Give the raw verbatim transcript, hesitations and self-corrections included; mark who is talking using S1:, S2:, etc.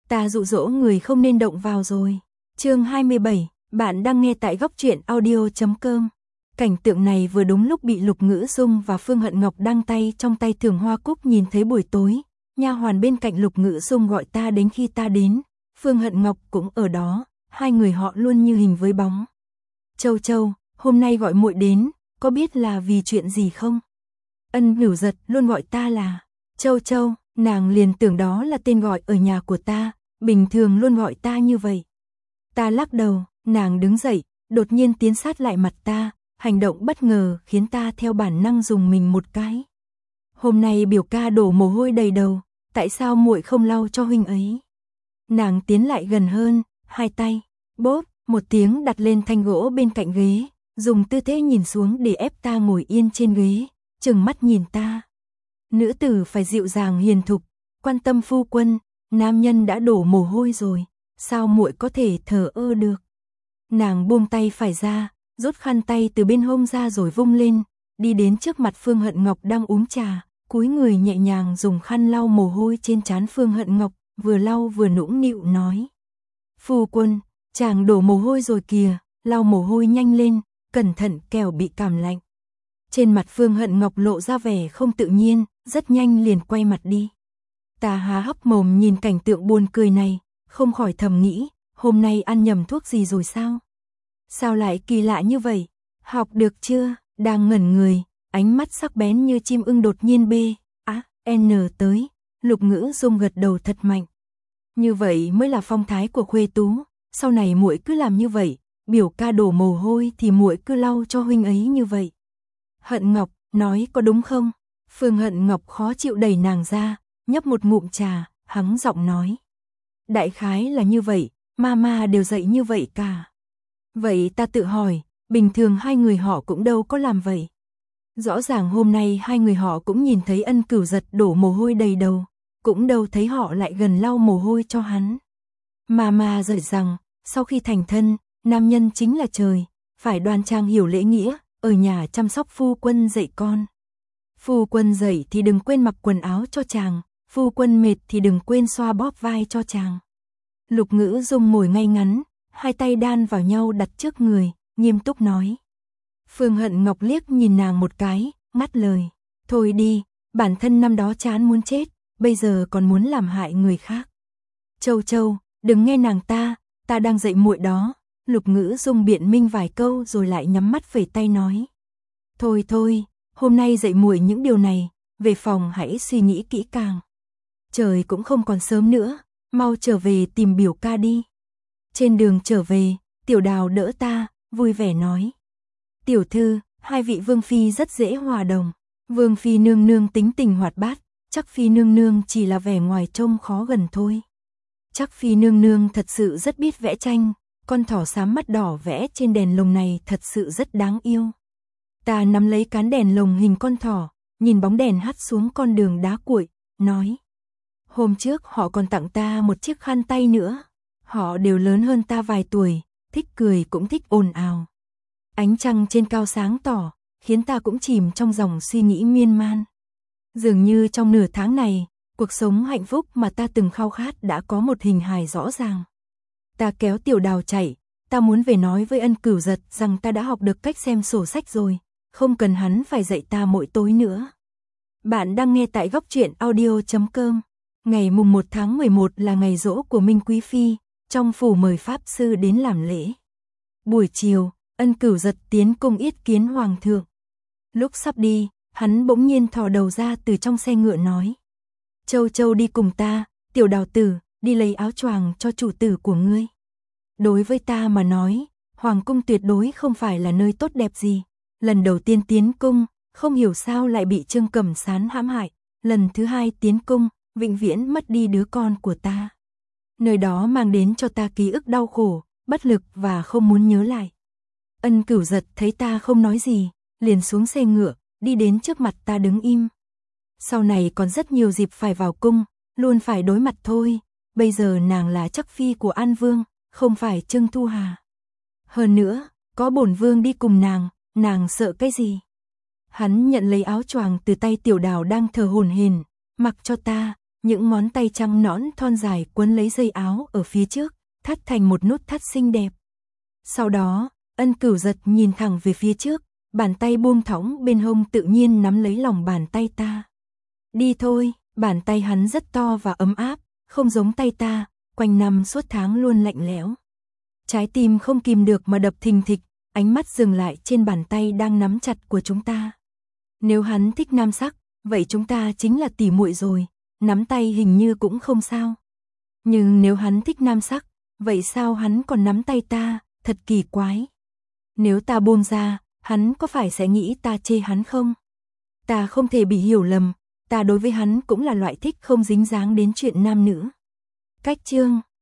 S1: Ta dụ dỗ người không nên động vào rồi. Chương hai mươi bảy, bạn đang nghe tại góc truyện audio chấm com. Cảnh tượng này vừa đúng lúc bị Lục Ngữ Dung và Phương Hận Ngọc đang tay trong tay thưởng hoa cúc nhìn thấy buổi tối. Nha hoàn bên cạnh Lục Ngữ Dung gọi ta đến khi ta đến, Phương Hận Ngọc cũng ở đó, hai người họ luôn như hình với bóng. Châu Châu, hôm nay gọi muội đến, có biết là vì chuyện gì không? Ân Bửu Giật luôn gọi ta là Châu Châu, nàng liền tưởng đó là tên gọi ở nhà của ta, bình thường luôn gọi ta như vậy. Ta lắc đầu, nàng đứng dậy, đột nhiên tiến sát lại mặt ta, hành động bất ngờ khiến ta theo bản năng dùng mình một cái. Hôm nay biểu ca đổ mồ hôi đầy đầu, tại sao muội không lau cho huynh ấy? Nàng tiến lại gần hơn, hai tay, bóp, một tiếng đặt lên thanh gỗ bên cạnh ghế, dùng tư thế nhìn xuống để ép ta ngồi yên trên ghế, trừng mắt nhìn ta. Nữ tử phải dịu dàng hiền thục, quan tâm phu quân, nam nhân đã đổ mồ hôi rồi, sao muội có thể thờ ơ được? Nàng buông tay phải ra, rút khăn tay từ bên hông ra rồi vung lên, đi đến trước mặt Phương Hận Ngọc đang uống trà, cúi người nhẹ nhàng dùng khăn lau mồ hôi trên trán Phương Hận Ngọc, vừa lau vừa nũng nịu nói: "Phu quân, chàng đổ mồ hôi rồi kìa, lau mồ hôi nhanh lên, cẩn thận kẻo bị cảm lạnh." Trên mặt Phương Hận Ngọc lộ ra vẻ không tự nhiên, rất nhanh liền quay mặt đi. Ta há hốc mồm nhìn cảnh tượng buồn cười này, không khỏi thầm nghĩ, hôm nay ăn nhầm thuốc gì rồi sao? Sao lại kỳ lạ như vậy? Học được chưa? Đang ngẩn người, ánh mắt sắc bén như chim ưng đột nhiên bê, á, n tới, Lục Ngữ Dung gật đầu thật mạnh. Như vậy mới là phong thái của khuê tú, sau này muội cứ làm như vậy, biểu ca đổ mồ hôi thì muội cứ lau cho huynh ấy như vậy. Hận Ngọc, nói có đúng không? Phương Hận Ngọc khó chịu đẩy nàng ra, nhấp một ngụm trà, hắng giọng nói: "Đại khái là như vậy, mama đều dạy như vậy cả." Vậy ta tự hỏi, bình thường hai người họ cũng đâu có làm vậy. Rõ ràng hôm nay hai người họ cũng nhìn thấy Ân Cửu Giật đổ mồ hôi đầy đầu, cũng đâu thấy họ lại gần lau mồ hôi cho hắn. Mama dạy rằng, sau khi thành thân, nam nhân chính là trời, phải đoan trang hiểu lễ nghĩa, ở nhà chăm sóc phu quân dạy con. Phu quân dậy thì đừng quên mặc quần áo cho chàng, phu quân mệt thì đừng quên xoa bóp vai cho chàng. Lục Ngữ Dung ngồi ngay ngắn, hai tay đan vào nhau đặt trước người, nghiêm túc nói. Phương Hận Ngọc liếc nhìn nàng một cái, ngắt lời: "Thôi đi, bản thân năm đó chán muốn chết, bây giờ còn muốn làm hại người khác." "Châu Châu, đừng nghe nàng ta, ta đang dạy muội đó." Lục Ngữ Dung biện minh vài câu rồi lại nhắm mắt phẩy tay nói: "Thôi thôi, hôm nay dạy muội những điều này, về phòng hãy suy nghĩ kỹ càng. Trời cũng không còn sớm nữa, mau trở về tìm biểu ca đi." Trên đường trở về, Tiểu Đào đỡ ta, vui vẻ nói: "Tiểu thư, hai vị vương phi rất dễ hòa đồng. Vương phi nương nương tính tình hoạt bát, chắc phi nương nương chỉ là vẻ ngoài trông khó gần thôi. Chắc phi nương nương thật sự rất biết vẽ tranh, con thỏ xám mắt đỏ vẽ trên đèn lồng này thật sự rất đáng yêu." Ta nắm lấy cán đèn lồng hình con thỏ, nhìn bóng đèn hắt xuống con đường đá cuội, nói: "Hôm trước họ còn tặng ta một chiếc khăn tay nữa. Họ đều lớn hơn ta vài tuổi, thích cười cũng thích ồn ào." Ánh trăng trên cao sáng tỏ, khiến ta cũng chìm trong dòng suy nghĩ miên man. Dường như trong nửa tháng này, cuộc sống hạnh phúc mà ta từng khao khát đã có một hình hài rõ ràng. Ta kéo Tiểu Đào chạy, ta muốn về nói với Ân Cửu Giật rằng ta đã học được cách xem sổ sách rồi, không cần hắn phải dạy ta mỗi tối nữa. Bạn đang nghe tại góc truyện audio chấm com. Ngày mùng một tháng mười một là ngày giỗ của Minh Quý Phi, trong phủ mời Pháp Sư đến làm lễ. Buổi chiều, Ân Cửu Giật tiến cung yết kiến Hoàng thượng. Lúc sắp đi, hắn bỗng nhiên thò đầu ra từ trong xe ngựa nói: "Châu Châu đi cùng ta, Tiểu Đào tử, đi lấy áo choàng cho chủ tử của ngươi." Đối với ta mà nói, Hoàng cung tuyệt đối không phải là nơi tốt đẹp gì. Lần đầu tiên tiến cung, không hiểu sao lại bị Trương Cẩm Sán hãm hại. Lần thứ hai tiến cung, vĩnh viễn mất đi đứa con của ta. Nơi đó mang đến cho ta ký ức đau khổ, bất lực và không muốn nhớ lại. Ân Cửu Giật thấy ta không nói gì, liền xuống xe ngựa, đi đến trước mặt ta đứng im. Sau này còn rất nhiều dịp phải vào cung, luôn phải đối mặt thôi. Bây giờ nàng là chắc phi của An Vương, không phải Trương Thu Hà. Hơn nữa, có bổn vương đi cùng nàng, nàng sợ cái gì? Hắn nhận lấy áo choàng từ tay Tiểu Đào đang thờ hổn hển, mặc cho ta, những ngón tay trắng nõn thon dài quấn lấy dây áo ở phía trước, thắt thành một nút thắt xinh đẹp. Sau đó, Ân Cửu giật nhìn thẳng về phía trước, bàn tay buông thõng bên hông tự nhiên nắm lấy lòng bàn tay ta. Đi thôi, bàn tay hắn rất to và ấm áp, không giống tay ta, quanh năm suốt tháng luôn lạnh lẽo. Trái tim không kìm được mà đập thình thịch, ánh mắt dừng lại trên bàn tay đang nắm chặt của chúng ta. Nếu hắn thích nam sắc, vậy chúng ta chính là tỉ muội rồi, nắm tay hình như cũng không sao. Nhưng nếu hắn thích nam sắc, vậy sao hắn còn nắm tay ta, thật kỳ quái. Nếu ta buông ra, hắn có phải sẽ nghĩ ta chê hắn không? Ta không thể bị hiểu lầm, ta đối với hắn cũng là loại thích không dính dáng đến chuyện nam nữ. Cách chương